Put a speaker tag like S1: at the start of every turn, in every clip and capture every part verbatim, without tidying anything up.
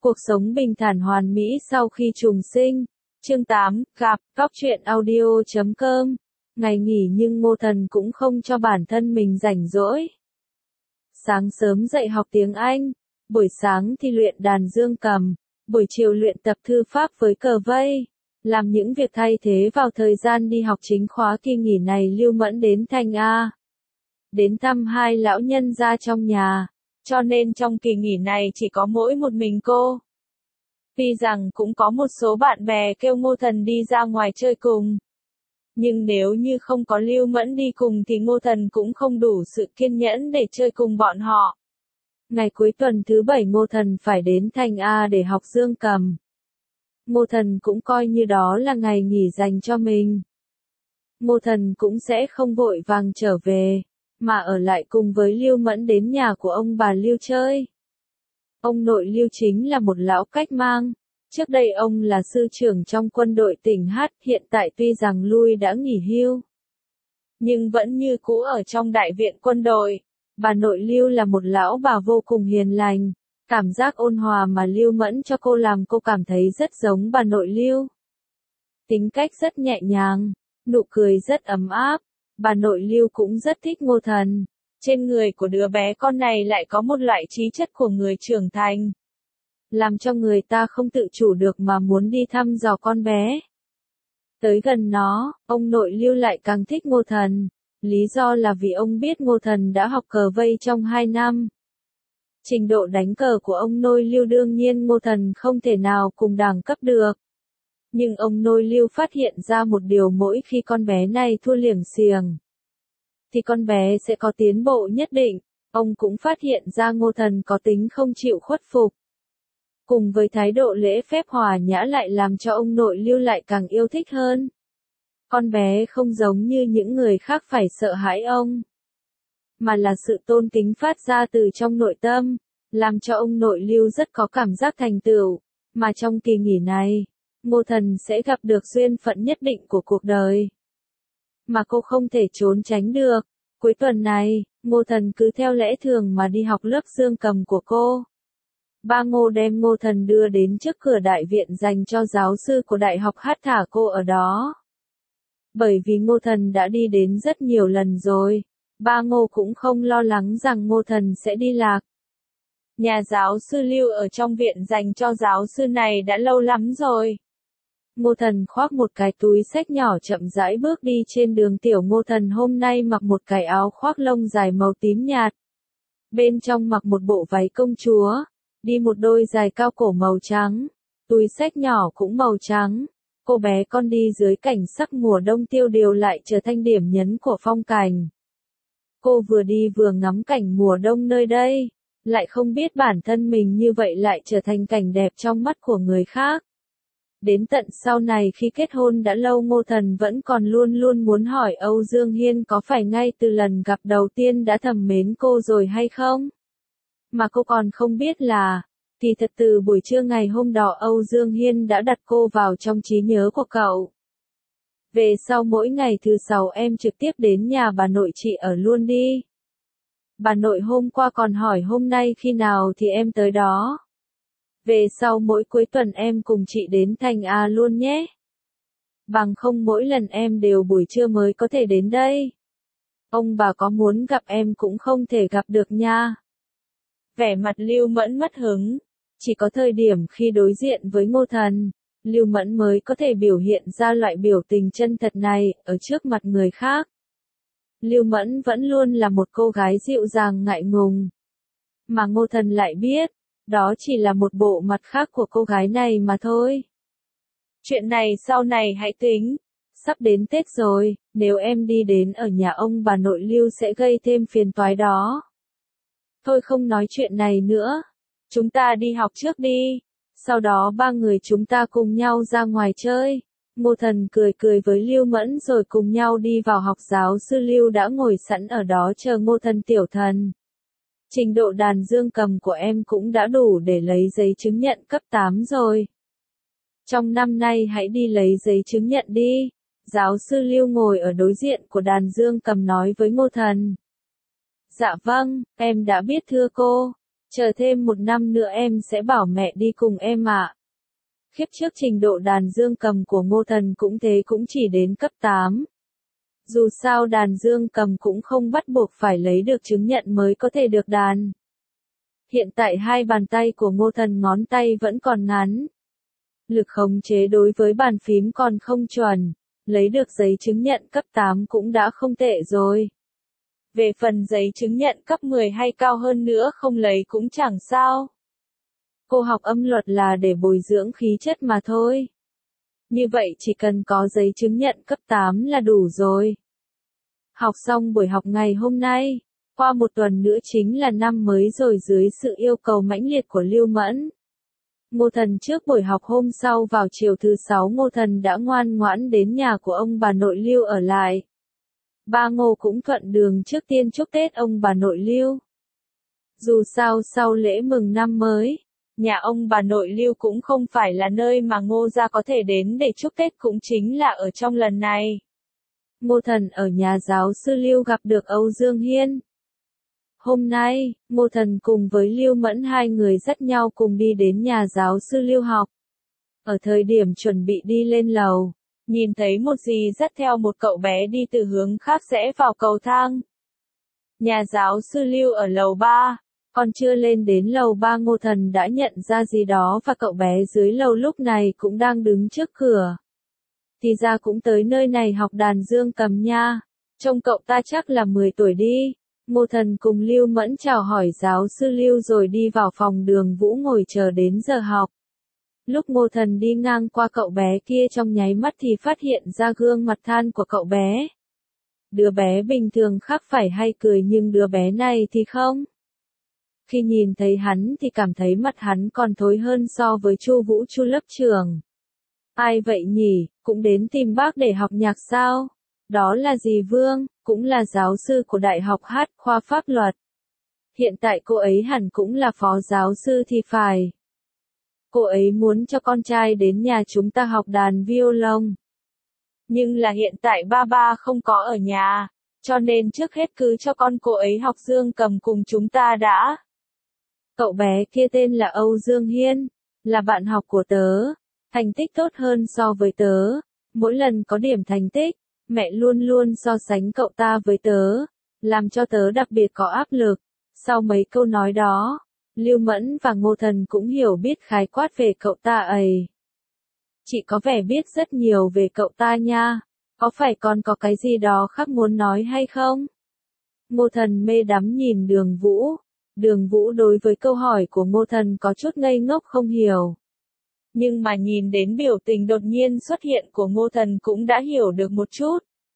S1: Cuộc sống bình thản hoàn mỹ sau khi trùng sinh. Chương tám, gặp, góc truyện audio chấm com. Ngày nghỉ nhưng Ngô Thần cũng không cho bản thân mình rảnh rỗi. Sáng sớm dậy học tiếng Anh, buổi sáng thì luyện đàn dương cầm, buổi chiều luyện tập thư pháp với cờ vây. Làm những việc thay thế vào thời gian đi học chính khóa kỳ nghỉ này, Lưu Mẫn đến Thanh A. Đến thăm hai lão nhân gia trong nhà, cho nên trong kỳ nghỉ này chỉ có mỗi một mình cô. Tuy rằng cũng có một số bạn bè kêu Ngô Thần đi ra ngoài chơi cùng. Nhưng nếu như không có Lưu Mẫn đi cùng thì Ngô Thần cũng không đủ sự kiên nhẫn để chơi cùng bọn họ. Ngày cuối tuần thứ bảy Ngô Thần phải đến Thanh A để học dương cầm. Ngô Thần cũng coi như đó là ngày nghỉ dành cho mình. Ngô Thần cũng sẽ không vội vàng trở về, mà ở lại cùng với Lưu Mẫn đến nhà của ông bà Lưu chơi. Ông nội Lưu chính là một lão cách mang. Trước đây ông là sư trưởng trong quân đội tỉnh H, hiện tại tuy rằng lui đã nghỉ hưu, nhưng vẫn như cũ ở trong đại viện quân đội. Bà nội Lưu là một lão bà vô cùng hiền lành. Cảm giác ôn hòa mà Lưu Mẫn cho cô làm cô cảm thấy rất giống bà nội Lưu. Tính cách rất nhẹ nhàng, nụ cười rất ấm áp. Bà nội Lưu cũng rất thích Ngô Thần. Trên người của đứa bé con này lại có một loại khí chất của người trưởng thành, làm cho người ta không tự chủ được mà muốn đi thăm dò con bé. Tới gần nó, ông nội Lưu lại càng thích Ngô Thần. Lý do là vì ông biết Ngô Thần đã học cờ vây trong hai năm. Trình độ đánh cờ của ông nội Lưu đương nhiên Ngô Thần không thể nào cùng đẳng cấp được. Nhưng ông nội Lưu phát hiện ra một điều, mỗi khi con bé này thua liềm xiềng, thì con bé sẽ có tiến bộ nhất định. Ông cũng phát hiện ra Ngô Thần có tính không chịu khuất phục, cùng với thái độ lễ phép hòa nhã lại làm cho ông nội Lưu lại càng yêu thích hơn. Con bé không giống như những người khác phải sợ hãi ông, mà là sự tôn kính phát ra từ trong nội tâm, làm cho ông nội Lưu rất có cảm giác thành tựu. Mà trong kỳ nghỉ này, Ngô Thần sẽ gặp được duyên phận nhất định của cuộc đời, mà cô không thể trốn tránh được. Cuối tuần này, Ngô Thần cứ theo lẽ thường mà đi học lớp dương cầm của cô. Ba Ngô đem Ngô Thần đưa đến trước cửa đại viện dành cho giáo sư của đại học hát, thả cô ở đó. Bởi vì Ngô Thần đã đi đến rất nhiều lần rồi, ba Ngô cũng không lo lắng rằng Ngô Thần sẽ đi lạc. Nhà giáo sư Lưu ở trong viện dành cho giáo sư này đã lâu lắm rồi. Ngô Thần khoác một cái túi xách nhỏ chậm rãi bước đi trên đường tiểu. Ngô Thần hôm nay mặc một cái áo khoác lông dài màu tím nhạt, bên trong mặc một bộ váy công chúa, đi một đôi giày cao cổ màu trắng, túi xách nhỏ cũng màu trắng. Cô bé con đi dưới cảnh sắc mùa đông tiêu điều lại trở thành điểm nhấn của phong cảnh. Cô vừa đi vừa ngắm cảnh mùa đông nơi đây, lại không biết bản thân mình như vậy lại trở thành cảnh đẹp trong mắt của người khác. Đến tận sau này khi kết hôn đã lâu, Ngô Thần vẫn còn luôn luôn muốn hỏi Âu Dương Hiên có phải ngay từ lần gặp đầu tiên đã thầm mến cô rồi hay không? Mà cô còn không biết là, thì thật từ buổi trưa ngày hôm đó Âu Dương Hiên đã đặt cô vào trong trí nhớ của cậu. Về sau mỗi ngày thứ sáu em trực tiếp đến nhà bà nội chị ở luôn đi. Bà nội hôm qua còn hỏi hôm nay khi nào thì em tới đó. Về sau mỗi cuối tuần em cùng chị đến Thanh A luôn nhé. Bằng không mỗi lần em đều buổi trưa mới có thể đến đây. Ông bà có muốn gặp em cũng không thể gặp được nha. Vẻ mặt Lưu Mẫn mất hứng. Chỉ có thời điểm khi đối diện với Ngô Thần, Lưu Mẫn mới có thể biểu hiện ra loại biểu tình chân thật này ở trước mặt người khác. Lưu Mẫn vẫn luôn là một cô gái dịu dàng ngại ngùng, mà Ngô Thần lại biết, đó chỉ là một bộ mặt khác của cô gái này mà thôi. Chuyện này sau này hãy tính. Sắp đến Tết rồi, nếu em đi đến ở nhà ông bà nội Lưu sẽ gây thêm phiền toái đó. Thôi không nói chuyện này nữa. Chúng ta đi học trước đi. Sau đó ba người chúng ta cùng nhau ra ngoài chơi. Ngô Thần cười cười với Lưu Mẫn rồi cùng nhau đi vào học. Giáo sư Lưu đã ngồi sẵn ở đó chờ Ngô Thần. Tiểu Thần, trình độ đàn dương cầm của em cũng đã đủ để lấy giấy chứng nhận cấp tám rồi. Trong năm nay hãy đi lấy giấy chứng nhận đi. Giáo sư Lưu ngồi ở đối diện của đàn dương cầm nói với Ngô Thần. Dạ vâng, em đã biết thưa cô. Chờ thêm một năm nữa em sẽ bảo mẹ đi cùng em ạ. Khiếp trước trình độ đàn dương cầm của Ngô Thần cũng thế, cũng chỉ đến cấp tám. Dù sao đàn dương cầm cũng không bắt buộc phải lấy được chứng nhận mới có thể được đàn. Hiện tại hai bàn tay của Ngô Thần ngón tay vẫn còn ngắn. Lực khống chế đối với bàn phím còn không chuẩn. Lấy được giấy chứng nhận cấp tám cũng đã không tệ rồi. Về phần giấy chứng nhận cấp mười hay cao hơn nữa không lấy cũng chẳng sao. Cô học âm luật là để bồi dưỡng khí chất mà thôi. Như vậy chỉ cần có giấy chứng nhận cấp tám là đủ rồi. Học xong buổi học ngày hôm nay, qua một tuần nữa chính là năm mới rồi. Dưới sự yêu cầu mãnh liệt của Lưu Mẫn, Ngô Thần trước buổi học hôm sau vào chiều thứ sáu Ngô Thần đã ngoan ngoãn đến nhà của ông bà nội Lưu ở lại. Ba Ngô cũng thuận đường trước tiên chúc Tết ông bà nội Lưu. Dù sao sau lễ mừng năm mới, nhà ông bà nội Lưu cũng không phải là nơi mà Ngô gia có thể đến để chúc Tết, cũng chính là ở trong lần này. Ngô Thần ở nhà giáo sư Lưu gặp được Âu Dương Hiên. Hôm nay, Ngô Thần cùng với Lưu Mẫn hai người dắt nhau cùng đi đến nhà giáo sư Lưu học. Ở thời điểm chuẩn bị đi lên lầu, nhìn thấy một dì dắt theo một cậu bé đi từ hướng khác rẽ vào cầu thang. Nhà giáo sư Lưu ở lầu ba, còn chưa lên đến lầu ba Ngô Thần đã nhận ra gì đó và cậu bé dưới lầu lúc này cũng đang đứng trước cửa. Thì ra cũng tới nơi này học đàn dương cầm nha, trông cậu ta chắc là mười tuổi đi. Ngô Thần cùng Lưu Mẫn chào hỏi giáo sư Lưu rồi đi vào phòng Đường Vũ ngồi chờ đến giờ học. Lúc Ngô Thần đi ngang qua cậu bé kia trong nháy mắt thì phát hiện ra gương mặt than của cậu bé. Đứa bé bình thường khác phải hay cười nhưng đứa bé này thì không. Khi nhìn thấy hắn thì cảm thấy mặt hắn còn thối hơn so với Chu Vũ Chu lớp trưởng. Ai vậy nhỉ, cũng đến tìm bác để học nhạc sao? Đó là dì Vương, cũng là giáo sư của Đại học Hát khoa Pháp luật. Hiện tại cô ấy hẳn cũng là phó giáo sư thì phải. Cô ấy muốn cho con trai đến nhà chúng ta học đàn violon. Nhưng là hiện tại ba ba không có ở nhà, cho nên trước hết cứ cho con cô ấy học dương cầm cùng chúng ta đã. Cậu bé kia tên là Âu Dương Hiên, là bạn học của tớ, thành tích tốt hơn so với tớ. Mỗi lần có điểm thành tích, mẹ luôn luôn so sánh cậu ta với tớ, làm cho tớ đặc biệt có áp lực. Sau mấy câu nói đó, Lưu Mẫn và Ngô Thần cũng hiểu biết khái quát về cậu ta ấy. Chị có vẻ biết rất nhiều về cậu ta nha, có phải còn có cái gì đó khác muốn nói hay không? Ngô Thần mê đắm nhìn Đường Vũ. Đường Vũ đối với câu hỏi của Ngô Thần có chút ngây ngốc không hiểu. Nhưng mà nhìn đến biểu tình đột nhiên xuất hiện của Ngô Thần cũng đã hiểu được một chút.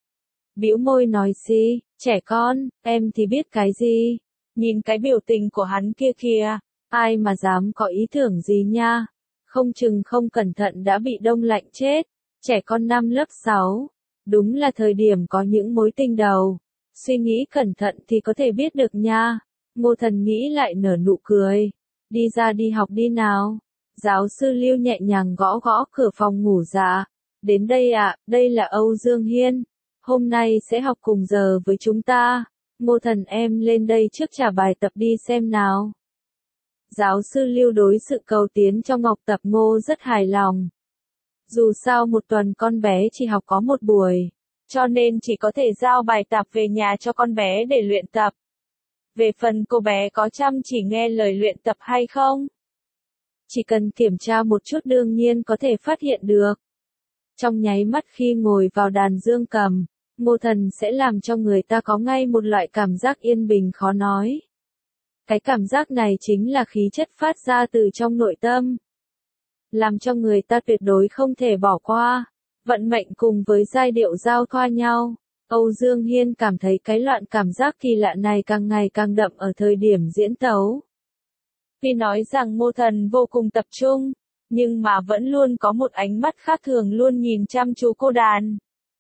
S1: Bĩu môi nói xí, trẻ con, em thì biết cái gì? Nhìn cái biểu tình của hắn kia kìa, ai mà dám có ý tưởng gì nha. Không chừng không cẩn thận đã bị đông lạnh chết. Trẻ con năm lớp sáu, đúng là thời điểm có những mối tình đầu. Suy nghĩ cẩn thận thì có thể biết được nha. Ngô Thần nghĩ lại nở nụ cười. Đi ra đi học đi nào. Giáo sư Lưu nhẹ nhàng gõ gõ cửa phòng ngủ dạ. Đến đây ạ, à, đây là Âu Dương Hiên. Hôm nay sẽ học cùng giờ với chúng ta. Ngô Thần em lên đây trước trả bài tập đi xem nào. Giáo sư Lưu đối sự cầu tiến trong học tập Ngô rất hài lòng. Dù sao một tuần con bé chỉ học có một buổi, cho nên chỉ có thể giao bài tập về nhà cho con bé để luyện tập. Về phần cô bé có chăm chỉ nghe lời luyện tập hay không? Chỉ cần kiểm tra một chút đương nhiên có thể phát hiện được. Trong nháy mắt khi ngồi vào đàn dương cầm, Ngô Thần sẽ làm cho người ta có ngay một loại cảm giác yên bình khó nói. Cái cảm giác này chính là khí chất phát ra từ trong nội tâm, làm cho người ta tuyệt đối không thể bỏ qua. Vận mệnh cùng với giai điệu giao thoa nhau, Âu Dương Hiên cảm thấy cái loạn cảm giác kỳ lạ này càng ngày càng đậm ở thời điểm diễn tấu. Vì nói rằng Ngô Thần vô cùng tập trung, nhưng mà vẫn luôn có một ánh mắt khác thường luôn nhìn chăm chú cô đàn.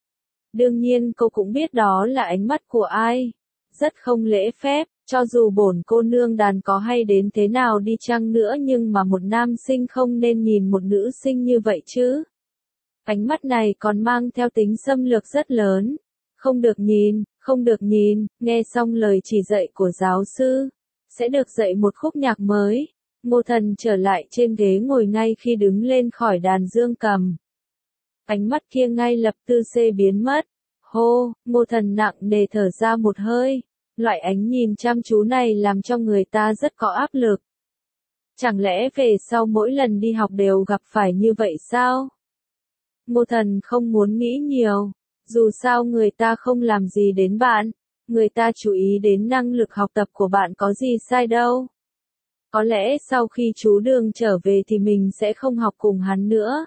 S1: Đương nhiên cô cũng biết đó là ánh mắt của ai. Rất không lễ phép, cho dù bổn cô nương đàn có hay đến thế nào đi chăng nữa nhưng mà một nam sinh không nên nhìn một nữ sinh như vậy chứ. Ánh mắt này còn mang theo tính xâm lược rất lớn. Không được nhìn, không được nhìn, nghe xong lời chỉ dạy của giáo sư. sẽ được dạy một khúc nhạc mới. Ngô Thần trở lại trên ghế ngồi ngay khi đứng lên khỏi đàn dương cầm. Ánh mắt kia ngay lập tức xê biến mất. Hô, Ngô Thần nặng nề thở ra một hơi. Loại ánh nhìn chăm chú này làm cho người ta rất có áp lực. Chẳng lẽ về sau mỗi lần đi học đều gặp phải như vậy sao? Ngô Thần không muốn nghĩ nhiều. Dù sao người ta không làm gì đến bạn. Người ta chú ý đến năng lực học tập của bạn có gì sai đâu. Có lẽ sau khi chú Đường trở về thì mình sẽ không học cùng hắn nữa.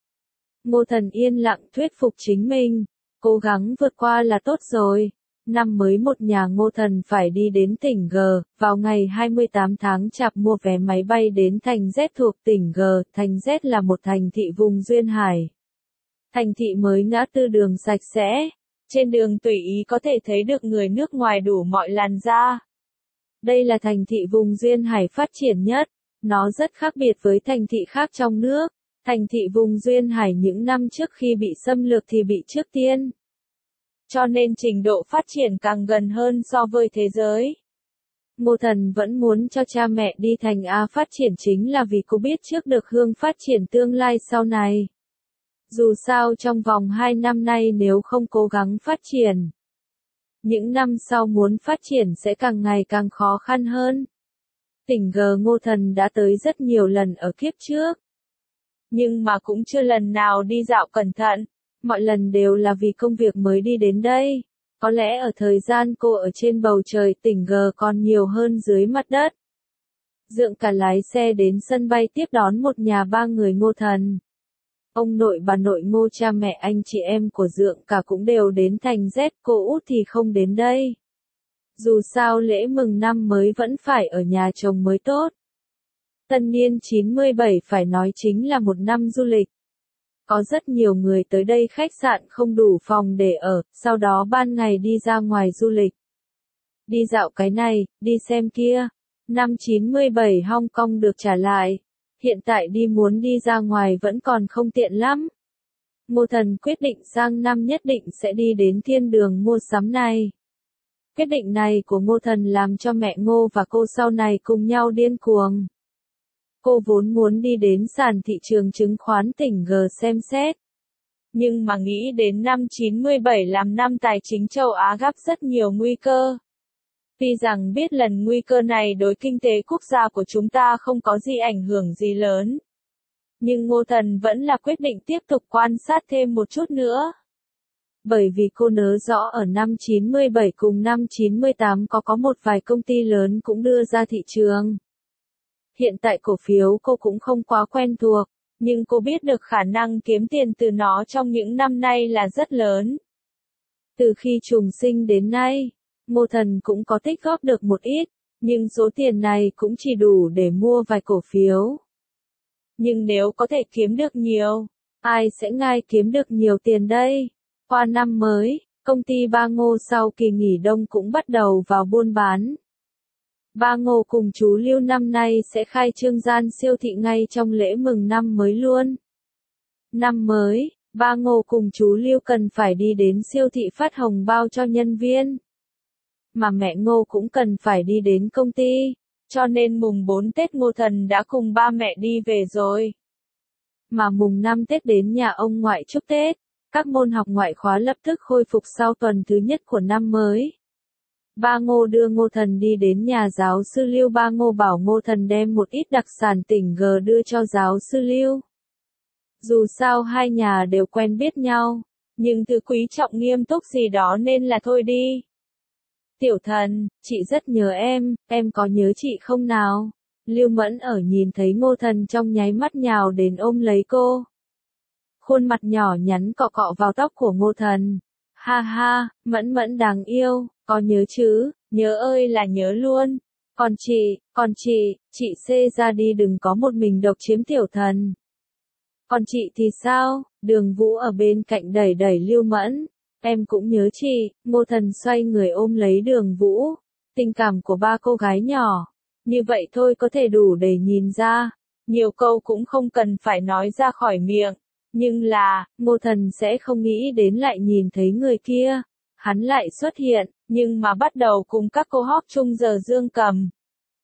S1: Ngô Thần yên lặng thuyết phục chính mình. Cố gắng vượt qua là tốt rồi. Năm mới một nhà Ngô Thần phải đi đến tỉnh G, vào ngày hai mươi tám tháng Chạp mua vé máy bay đến thành Z thuộc tỉnh G. Thành Z là một thành thị vùng duyên hải. Thành thị mới ngã tư đường sạch sẽ. Trên đường tùy ý có thể thấy được người nước ngoài đủ mọi làn da. Đây là thành thị vùng duyên hải phát triển nhất. Nó rất khác biệt với thành thị khác trong nước. Thành thị vùng duyên hải những năm trước khi bị xâm lược thì bị trước tiên. Cho nên trình độ phát triển càng gần hơn so với thế giới. Ngô Thần vẫn muốn cho cha mẹ đi thành A phát triển chính là vì cô biết trước được hướng phát triển tương lai sau này. Dù sao trong vòng hai năm nay nếu không cố gắng phát triển, những năm sau muốn phát triển sẽ càng ngày càng khó khăn hơn. Tỉnh G Ngô Thần đã tới rất nhiều lần ở kiếp trước. Nhưng mà cũng chưa lần nào đi dạo cẩn thận. Mọi lần đều là vì công việc mới đi đến đây. Có lẽ ở thời gian cô ở trên bầu trời tỉnh G còn nhiều hơn dưới mặt đất. Dượng cả lái xe đến sân bay tiếp đón một nhà ba người Ngô Thần. Ông nội bà nội Ngô, cha mẹ anh chị em của Dượng cả cũng đều đến thành Z, cô út thì không đến đây. Dù sao lễ mừng năm mới vẫn phải ở nhà chồng mới tốt. Tân niên chín mươi bảy phải nói chính là một năm du lịch. Có rất nhiều người tới đây khách sạn không đủ phòng để ở, sau đó ban ngày đi ra ngoài du lịch. Đi dạo cái này, đi xem kia. Năm chín mươi bảy Hong Kong được trả lại. Hiện tại đi muốn đi ra ngoài vẫn còn không tiện lắm. Ngô Thần quyết định sang năm nhất định sẽ đi đến thiên đường mua sắm này. Quyết định này của Ngô Thần làm cho mẹ Ngô và cô sau này cùng nhau điên cuồng. Cô vốn muốn đi đến sàn thị trường chứng khoán tỉnh G xem xét. Nhưng mà nghĩ đến năm chín mươi bảy làm năm tài chính châu Á gặp rất nhiều nguy cơ. Tuy rằng biết lần nguy cơ này đối kinh tế quốc gia của chúng ta không có gì ảnh hưởng gì lớn. Nhưng Ngô Thần vẫn là quyết định tiếp tục quan sát thêm một chút nữa. Bởi vì cô nhớ rõ ở năm chín mươi bảy cùng năm chín mươi tám có có một vài công ty lớn cũng đưa ra thị trường. Hiện tại cổ phiếu cô cũng không quá quen thuộc, nhưng cô biết được khả năng kiếm tiền từ nó trong những năm nay là rất lớn. Từ khi trùng sinh đến nay, Ngô Thần cũng có tích góp được một ít, nhưng số tiền này cũng chỉ đủ để mua vài cổ phiếu. Nhưng nếu có thể kiếm được nhiều, ai sẽ ngại kiếm được nhiều tiền đây? Qua năm mới, công ty Ba Ngô sau kỳ nghỉ đông cũng bắt đầu vào buôn bán. Ba Ngô cùng chú Lưu năm nay sẽ khai trương gian siêu thị ngay trong lễ mừng năm mới luôn. Năm mới, Ba Ngô cùng chú Lưu cần phải đi đến siêu thị phát hồng bao cho nhân viên. Mà mẹ Ngô cũng cần phải đi đến công ty, cho nên mùng bốn Tết Ngô Thần đã cùng ba mẹ đi về rồi. Mà mùng năm Tết đến nhà ông ngoại chúc Tết, các môn học ngoại khóa lập tức khôi phục sau tuần thứ nhất của năm mới. Ba Ngô đưa Ngô Thần đi đến nhà giáo sư Lưu. Ba Ngô bảo Ngô Thần đem một ít đặc sản tỉnh G đưa cho giáo sư Lưu. Dù sao hai nhà đều quen biết nhau, nhưng thứ quý trọng nghiêm túc gì đó nên là thôi đi. Tiểu Thần, chị rất nhớ em, em có nhớ chị không nào? Lưu Mẫn ở nhìn thấy Ngô Thần trong nháy mắt nhào đến ôm lấy cô. Khuôn mặt nhỏ nhắn cọ cọ vào tóc của Ngô Thần. Ha ha, Mẫn Mẫn đáng yêu, có nhớ chứ, nhớ ơi là nhớ luôn. Còn chị, còn chị, chị xê ra đi đừng có một mình độc chiếm Tiểu Thần. Còn chị thì sao? Đường Vũ ở bên cạnh đẩy đẩy Lưu Mẫn. Em cũng nhớ chị. Ngô Thần xoay người ôm lấy Đường Vũ. Tình cảm của ba cô gái nhỏ. Như vậy thôi có thể đủ để nhìn ra. Nhiều câu cũng không cần phải nói ra khỏi miệng. Nhưng là, Ngô Thần sẽ không nghĩ đến lại nhìn thấy người kia. Hắn lại xuất hiện, nhưng mà bắt đầu cùng các cô hóp chung giờ dương cầm.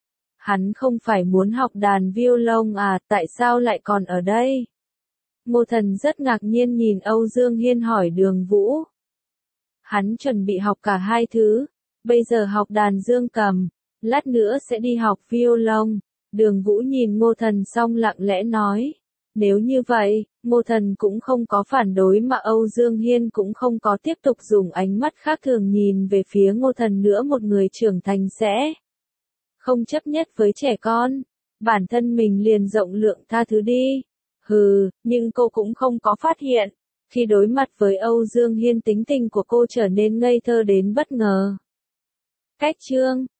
S1: Hắn không phải muốn học đàn violon à, tại sao lại còn ở đây? Ngô Thần rất ngạc nhiên nhìn Âu Dương Hiên hỏi Đường Vũ. Hắn chuẩn bị học cả hai thứ, bây giờ học đàn dương cầm, lát nữa sẽ đi học violon. Đường Vũ nhìn Ngô Thần xong lặng lẽ nói. Nếu như vậy, Ngô Thần cũng không có phản đối mà Âu Dương Hiên cũng không có tiếp tục dùng ánh mắt khác thường nhìn về phía Ngô Thần nữa. Một người trưởng thành sẽ không chấp nhất với trẻ con, bản thân mình liền rộng lượng tha thứ đi. Hừ, nhưng cô cũng không có phát hiện, khi đối mặt với Âu Dương Hiên tính tình của cô trở nên ngây thơ đến bất ngờ. Cách chương